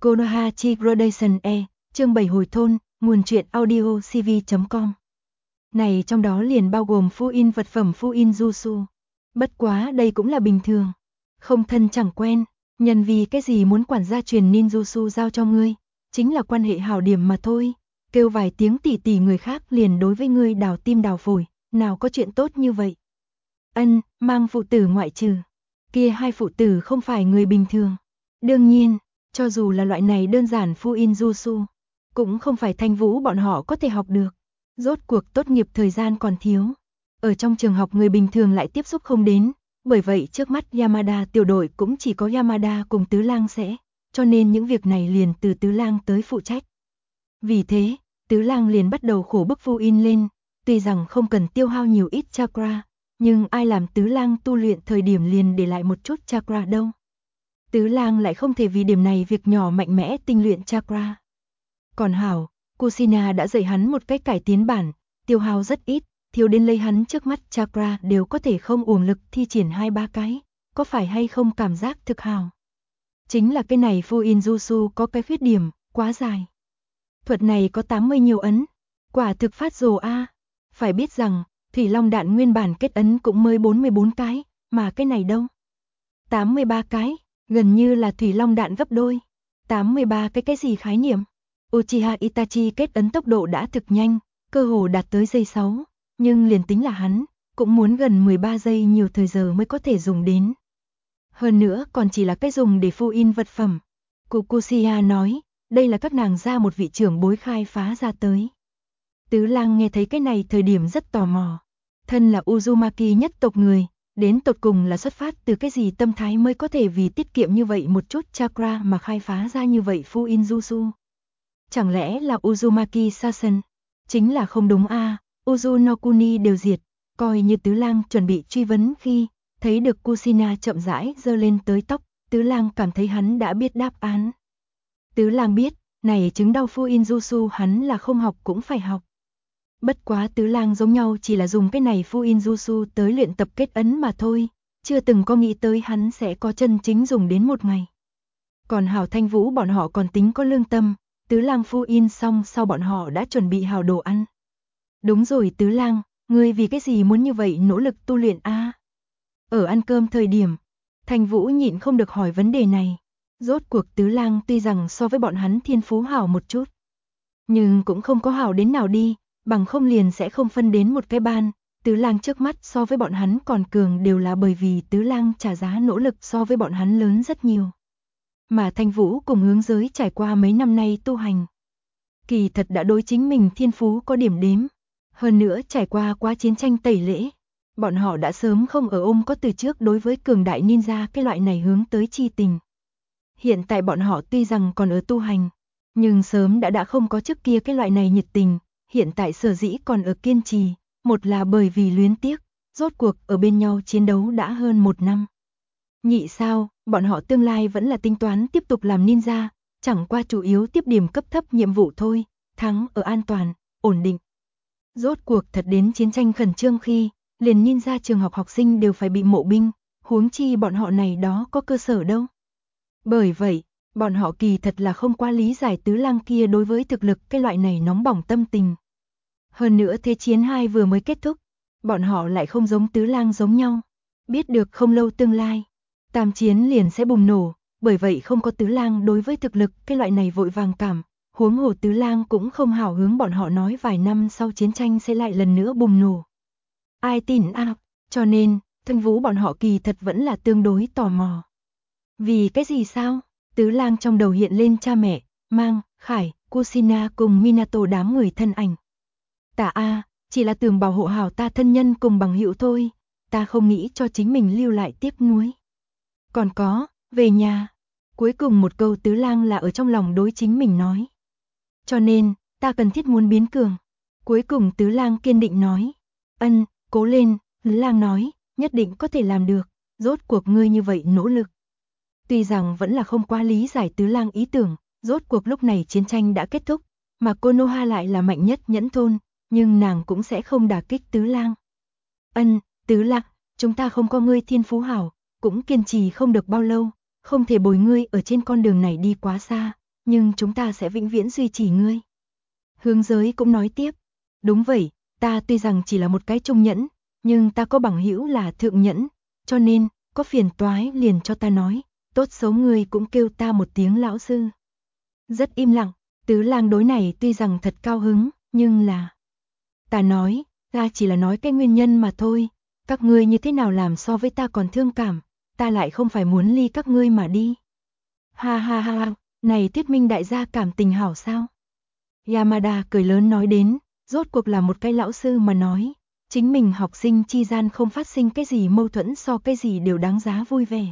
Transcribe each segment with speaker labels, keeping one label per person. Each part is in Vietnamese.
Speaker 1: Konoha Gradation E, chương 7 hồi thôn, nguồn truyện audio cv.com. Này trong đó liền bao gồm Fuin vật phẩm Fuin Jutsu. Bất quá đây cũng là bình thường. Không thân chẳng quen, nhân vì cái gì muốn quản gia truyền ninjutsu giao cho ngươi, chính là quan hệ hảo điểm mà thôi. Kêu vài tiếng tỉ tỉ người khác liền đối với ngươi đào tim đào phổi, nào có chuyện tốt như vậy. Mang phụ tử ngoại trừ. Kia hai phụ tử không phải người bình thường. Đương nhiên, cho dù là loại này đơn giản Fuin Jutsu, cũng không phải Thanh Vũ bọn họ có thể học được. Rốt cuộc tốt nghiệp thời gian còn thiếu. Ở trong trường học người bình thường lại tiếp xúc không đến, bởi vậy trước mắt Yamada tiểu đội cũng chỉ có Yamada cùng Tứ Lang sẽ, cho nên những việc này liền từ Tứ Lang tới phụ trách. Vì thế, Tứ Lang liền bắt đầu khổ bức Fuin lên, tuy rằng không cần tiêu hao nhiều ít chakra, nhưng ai làm Tứ Lang tu luyện thời điểm liền để lại một chút chakra đâu. Tứ Lang lại không thể vì điểm này việc nhỏ mạnh mẽ tinh luyện chakra. Còn hảo, Kushina đã dạy hắn một cách cải tiến bản, tiêu hao rất ít, thiếu đến lấy hắn trước mắt chakra đều có thể không uổng lực thi triển 2-3 cái, có phải hay không cảm giác thực hảo. Chính là cái này Fuin Jutsu có cái khuyết điểm, quá dài. Thuật này có 80 nhiều ấn, quả thực phát rồ a. Phải biết rằng, Thủy Long đạn nguyên bản kết ấn cũng mới 44 cái, mà cái này đâu? 83 cái, gần như là Thủy Long đạn gấp đôi. 83 cái gì khái niệm? Uchiha Itachi kết ấn tốc độ đã thực nhanh, cơ hồ đạt tới giây 6, nhưng liền tính là hắn, cũng muốn gần 13 giây nhiều thời giờ mới có thể dùng đến. Hơn nữa còn chỉ là cái dùng để Fuin vật phẩm. Kukushia nói, đây là các nàng ra một vị trưởng bối khai phá ra tới. Tứ Lang nghe thấy cái này thời điểm rất tò mò. Thân là Uzumaki nhất tộc người, đến tột cùng là xuất phát từ cái gì tâm thái mới có thể vì tiết kiệm như vậy một chút chakra mà khai phá ra như vậy Fuin Jutsu. Chẳng lẽ là Uzumaki Sasen? Chính là không đúng a, Uzunokuni đều diệt, coi như Tứ Lang chuẩn bị truy vấn khi thấy được Kushina chậm rãi giơ lên tới tóc, Tứ Lang cảm thấy hắn đã biết đáp án. Tứ Lang biết, này chứng đau Fuin Jutsu hắn là không học cũng phải học. Bất quá Tứ Lang giống nhau chỉ là dùng cái này Fuin Jutsu tới luyện tập kết ấn mà thôi, chưa từng có nghĩ tới hắn sẽ có chân chính dùng đến một ngày. Còn Hảo Thanh Vũ bọn họ còn tính có lương tâm, Tứ Lang Fuin xong sau bọn họ đã chuẩn bị hảo đồ ăn. Đúng rồi Tứ Lang, ngươi vì cái gì muốn như vậy nỗ lực tu luyện a? Ở ăn cơm thời điểm, Thanh Vũ nhịn không được hỏi vấn đề này. Rốt cuộc Tứ Lang tuy rằng so với bọn hắn thiên phú hảo một chút, nhưng cũng không có hảo đến nào đi, bằng không liền sẽ không phân đến một cái ban. Tứ Lang trước mắt so với bọn hắn còn cường đều là bởi vì Tứ Lang trả giá nỗ lực so với bọn hắn lớn rất nhiều. Mà Thanh Vũ cùng hướng giới trải qua mấy năm nay tu hành, kỳ thật đã đối chính mình thiên phú có điểm đếm. Hơn nữa trải qua quá chiến tranh tẩy lễ, bọn họ đã sớm không ở ôm có từ trước đối với cường đại ninja cái loại này hướng tới chi tình. Hiện tại bọn họ tuy rằng còn ở tu hành, nhưng sớm đã không có trước kia cái loại này nhiệt tình, hiện tại sở dĩ còn ở kiên trì, một là bởi vì luyến tiếc, rốt cuộc ở bên nhau chiến đấu đã hơn 1 năm. Nhị sao, bọn họ tương lai vẫn là tính toán tiếp tục làm ninja, chẳng qua chủ yếu tiếp điểm cấp thấp nhiệm vụ thôi, thắng ở an toàn, ổn định. Rốt cuộc thật đến chiến tranh khẩn trương khi, liền ninja trường học học sinh đều phải bị mộ binh, huống chi bọn họ này đó có cơ sở đâu. Bởi vậy, bọn họ kỳ thật là không quá lý giải Tứ Lang kia đối với thực lực cái loại này nóng bỏng tâm tình. Hơn nữa Thế chiến 2 vừa mới kết thúc, bọn họ lại không giống Tứ Lang giống nhau, biết được không lâu tương lai, tam chiến liền sẽ bùng nổ, bởi vậy không có Tứ Lang đối với thực lực cái loại này vội vàng cảm, huống hồ Tứ Lang cũng không hảo hướng bọn họ nói vài năm sau chiến tranh sẽ lại lần nữa bùng nổ. Ai tin a, cho nên, Thanh Vũ bọn họ kỳ thật vẫn là tương đối tò mò. Vì cái gì sao? Tứ Lang trong đầu hiện lên cha mẹ, Mang, Khải, Kushina cùng Minato đám người thân ảnh. Ta a, chỉ là tưởng bảo hộ hảo ta thân nhân cùng bằng hữu thôi, ta không nghĩ cho chính mình lưu lại tiếc nuối. Còn có, về nhà. Cuối cùng một câu Tứ Lang là ở trong lòng đối chính mình nói. Cho nên, ta cần thiết muốn biến cường. Cuối cùng Tứ Lang kiên định nói. Cố lên, Tứ Lang nói, nhất định có thể làm được, rốt cuộc ngươi như vậy nỗ lực. Tuy rằng vẫn là không quá lý giải Tứ Lang ý tưởng, rốt cuộc lúc này chiến tranh đã kết thúc, mà Konoha lại là mạnh nhất nhẫn thôn, nhưng nàng cũng sẽ không đả kích Tứ Lang. Tứ Lang, chúng ta không có ngươi thiên phú hảo, cũng kiên trì không được bao lâu, không thể bồi ngươi ở trên con đường này đi quá xa, nhưng chúng ta sẽ vĩnh viễn duy trì ngươi. Hướng Giới cũng nói tiếp, đúng vậy, ta tuy rằng chỉ là một cái trung nhẫn, nhưng ta có bằng hữu là thượng nhẫn, cho nên, có phiền toái liền cho ta nói, tốt xấu ngươi cũng kêu ta một tiếng lão sư. Rất im lặng, Tứ Lang đối này tuy rằng thật cao hứng, nhưng là... Ta nói, ta chỉ là nói cái nguyên nhân mà thôi, các ngươi như thế nào làm so với ta còn thương cảm, ta lại không phải muốn ly các ngươi mà đi. Ha ha ha, này thuyết minh đại gia cảm tình hảo sao? Yamada cười lớn nói đến, rốt cuộc là một cái lão sư mà nói, chính mình học sinh chi gian không phát sinh cái gì mâu thuẫn so cái gì đều đáng giá vui vẻ.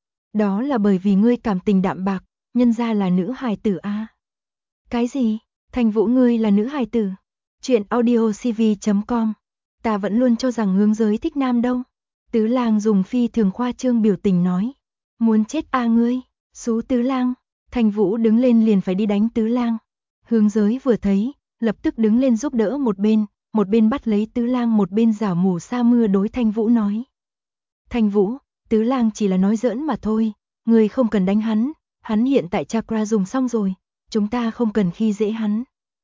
Speaker 1: Đó là bởi vì ngươi cảm tình đạm bạc, nhân ra là nữ hài tử a. Cái gì? Thành Vũ ngươi là nữ hài tử? Chuyện audiocv.com. Ta vẫn luôn cho rằng Hướng Giới thích nam đâu. Tứ Lang dùng phi thường khoa trương biểu tình nói. Muốn chết a ngươi, xú Tứ Lang. Thành Vũ đứng lên liền phải đi đánh Tứ Lang. Hướng Giới vừa thấy, lập tức đứng lên giúp đỡ một bên bắt lấy Tứ Lang một bên giả mù sa mưa đối Thành Vũ nói. Thành Vũ, Tứ Lang chỉ là nói giỡn mà thôi, ngươi không cần đánh hắn hiện tại chakra dùng xong rồi, chúng ta không cần khi dễ hắn.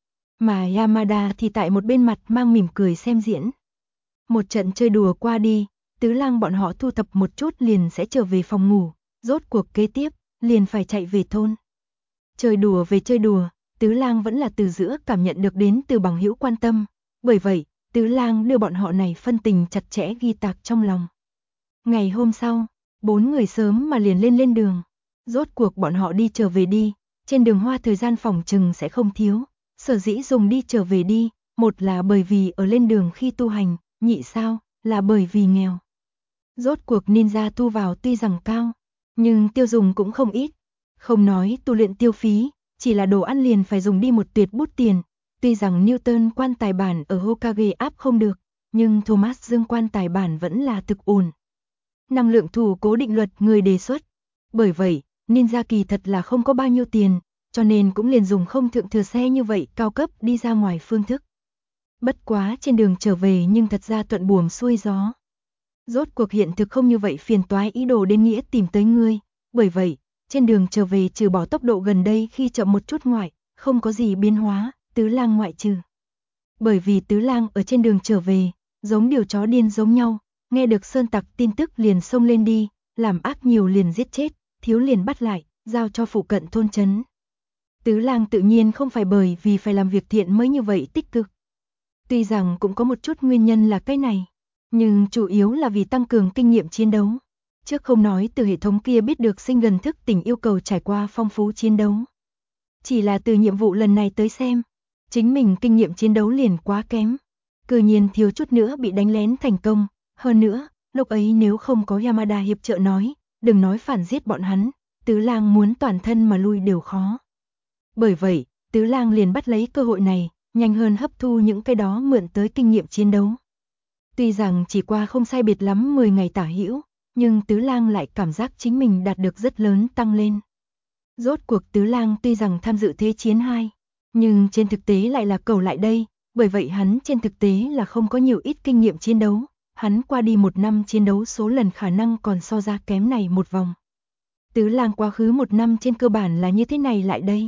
Speaker 1: Mà Yamada thì tại một bên mặt mang mỉm cười xem diễn. Một trận chơi đùa qua đi, Tứ Lang bọn họ thu thập một chút liền sẽ trở về phòng ngủ, rốt cuộc kế tiếp, liền phải chạy về thôn. Chơi đùa về chơi đùa, Tứ Lang vẫn là từ giữa cảm nhận được đến từ bằng hữu quan tâm, bởi vậy, Tứ Lang đưa bọn họ này phân tình chặt chẽ ghi tạc trong lòng. Ngày hôm sau, 4 người sớm mà liền lên đường. Rốt cuộc bọn họ đi trở về đi, trên đường hoa thời gian phòng chừng sẽ không thiếu. Sở dĩ dùng đi trở về đi, một là bởi vì ở lên đường khi tu hành, nhị sao, là bởi vì nghèo. Rốt cuộc ninja thu vào tuy rằng cao, nhưng tiêu dùng cũng không ít. Không nói tu luyện tiêu phí, chỉ là đồ ăn liền phải dùng đi một tuyệt bút tiền. Tuy rằng Newton quan tài bản ở Hokage áp không được, nhưng Thomas Dương quan tài bản vẫn là thực ổn. Năng lượng thủ cố định luật người đề xuất. Bởi vậy, ninja kỳ thật là không có bao nhiêu tiền, cho nên cũng liền dùng không thượng thừa xe như vậy cao cấp đi ra ngoài phương thức. Bất quá trên đường trở về nhưng thật ra thuận buồm xuôi gió. Rốt cuộc hiện thực không như vậy phiền toái ý đồ đến nghĩa tìm tới ngươi, bởi vậy, trên đường trở về trừ bỏ tốc độ gần đây khi chậm một chút ngoại, không có gì biến hóa, Tứ Lang ngoại trừ. Bởi vì Tứ Lang ở trên đường trở về, giống điều chó điên giống nhau, nghe được sơn tặc tin tức liền xông lên đi, làm ác nhiều liền giết chết, thiếu liền bắt lại, giao cho phụ cận thôn trấn. Tứ Lang tự nhiên không phải bởi vì phải làm việc thiện mới như vậy tích cực. Tuy rằng cũng có một chút nguyên nhân là cái này, nhưng chủ yếu là vì tăng cường kinh nghiệm chiến đấu. Trước không nói từ hệ thống kia biết được sinh gần thức tỉnh yêu cầu trải qua phong phú chiến đấu. Chỉ là từ nhiệm vụ lần này tới xem, chính mình kinh nghiệm chiến đấu liền quá kém. Cư nhiên thiếu chút nữa bị đánh lén thành công, hơn nữa, lúc ấy nếu không có Yamada hiệp trợ nói, đừng nói phản giết bọn hắn, Tứ Lang muốn toàn thân mà lui đều khó. Bởi vậy, Tứ Lang liền bắt lấy cơ hội này, nhanh hơn hấp thu những cái đó mượn tới kinh nghiệm chiến đấu. Tuy rằng chỉ qua không sai biệt lắm 10 ngày tả hữu, nhưng Tứ Lang lại cảm giác chính mình đạt được rất lớn tăng lên. Rốt cuộc Tứ Lang tuy rằng tham dự thế chiến 2, nhưng trên thực tế lại là cầu lại đây, bởi vậy hắn trên thực tế là không có nhiều ít kinh nghiệm chiến đấu, hắn qua đi 1 năm chiến đấu số lần khả năng còn so ra kém này một vòng. Tứ Lang quá khứ 1 năm trên cơ bản là như thế này lại đây.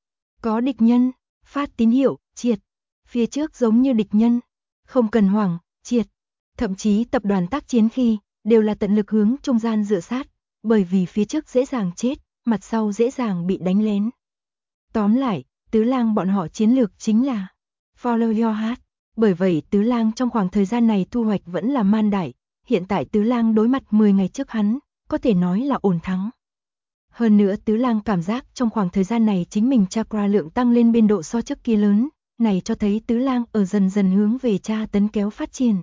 Speaker 1: Có địch nhân, phát tín hiệu, triệt. Phía trước giống như địch nhân, không cần hoảng, triệt. Thậm chí tập đoàn tác chiến khi, đều là tận lực hướng trung gian dựa sát, bởi vì phía trước dễ dàng chết, mặt sau dễ dàng bị đánh lén. Tóm lại, Tứ Lang bọn họ chiến lược chính là Follow your heart. Bởi vậy Tứ Lang trong khoảng thời gian này thu hoạch vẫn là man đại, hiện tại Tứ Lang đối mặt 10 ngày trước hắn, có thể nói là ổn thắng. Hơn nữa Tứ Lang cảm giác trong khoảng thời gian này chính mình chakra lượng tăng lên biên độ so trước kia lớn, này cho thấy Tứ Lang ở dần dần hướng về tra tấn kéo phát triển.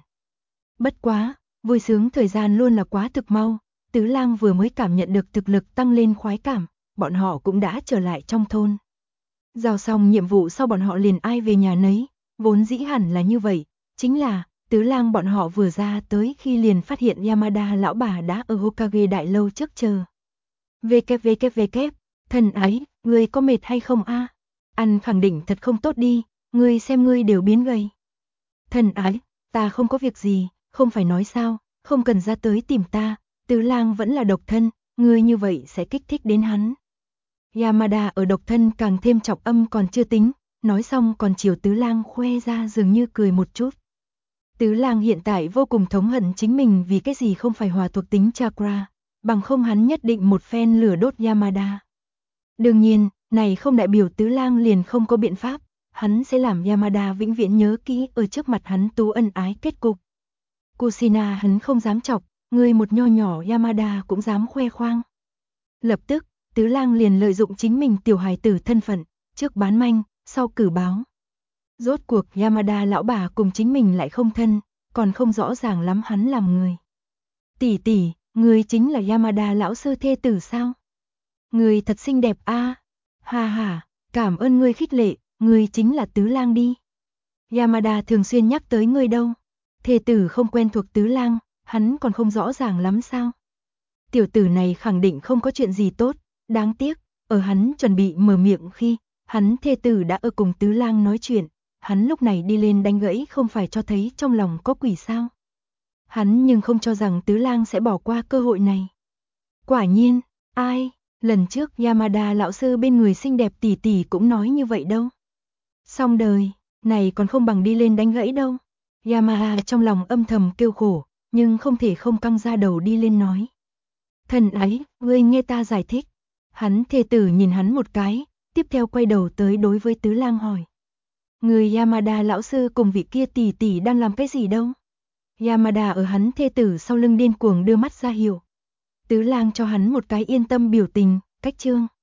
Speaker 1: Bất quá, vui sướng thời gian luôn là quá thực mau, Tứ Lang vừa mới cảm nhận được thực lực tăng lên khoái cảm, bọn họ cũng đã trở lại trong thôn. Giao xong nhiệm vụ sau bọn họ liền ai về nhà nấy, vốn dĩ hẳn là như vậy, chính là Tứ Lang bọn họ vừa ra tới khi liền phát hiện Yamada lão bà đã ở Hokage đại lâu trước chờ. WWW, thần ấy, ngươi có mệt hay không a? Ăn khẳng định thật không tốt đi, ngươi xem ngươi đều biến gầy. Thần ấy, ta không có việc gì, không phải nói sao, không cần ra tới tìm ta, Tứ Lang vẫn là độc thân, ngươi như vậy sẽ kích thích đến hắn. Yamada ở độc thân càng thêm trọng âm còn chưa tính, nói xong còn chiều Tứ Lang khoe ra dường như cười một chút. Tứ Lang hiện tại vô cùng thống hận chính mình vì cái gì không phải hòa thuộc tính chakra, bằng không hắn nhất định một phen lửa đốt Yamada. Đương nhiên, này không đại biểu Tứ Lang liền không có biện pháp, hắn sẽ làm Yamada vĩnh viễn nhớ kỹ ở trước mặt hắn tú ân ái kết cục. Kushina hắn không dám chọc, người một nho nhỏ Yamada cũng dám khoe khoang. Lập tức, Tứ Lang liền lợi dụng chính mình tiểu hài tử thân phận, trước bán manh, sau cử báo. Rốt cuộc Yamada lão bà cùng chính mình lại không thân, còn không rõ ràng lắm hắn làm người. Tỷ tỷ, người chính là Yamada lão sư thê tử sao? Người thật xinh đẹp a. Ha ha, cảm ơn ngươi khích lệ, người chính là Tứ Lang đi. Yamada thường xuyên nhắc tới ngươi đâu. Thê tử không quen thuộc Tứ Lang, hắn còn không rõ ràng lắm sao? Tiểu tử này khẳng định không có chuyện gì tốt, đáng tiếc, ở hắn chuẩn bị mở miệng khi, hắn thê tử đã ở cùng Tứ Lang nói chuyện, hắn lúc này đi lên đánh gãy không phải cho thấy trong lòng có quỷ sao? Hắn nhưng không cho rằng Tứ Lang sẽ bỏ qua cơ hội này. Quả nhiên, ai, lần trước Yamada lão sư bên người xinh đẹp tỷ tỷ cũng nói như vậy đâu. Xong đời, này còn không bằng đi lên đánh gãy đâu. Yamada trong lòng âm thầm kêu khổ, nhưng không thể không căng ra đầu đi lên nói. Thần ấy, ngươi nghe ta giải thích. Hắn thê tử nhìn hắn một cái, tiếp theo quay đầu tới đối với Tứ Lang hỏi. Người Yamada lão sư cùng vị kia tỷ tỷ đang làm cái gì đâu? Yamada ở hắn thê tử sau lưng điên cuồng đưa mắt ra hiệu. Tứ Lang cho hắn một cái yên tâm biểu tình, cách chương.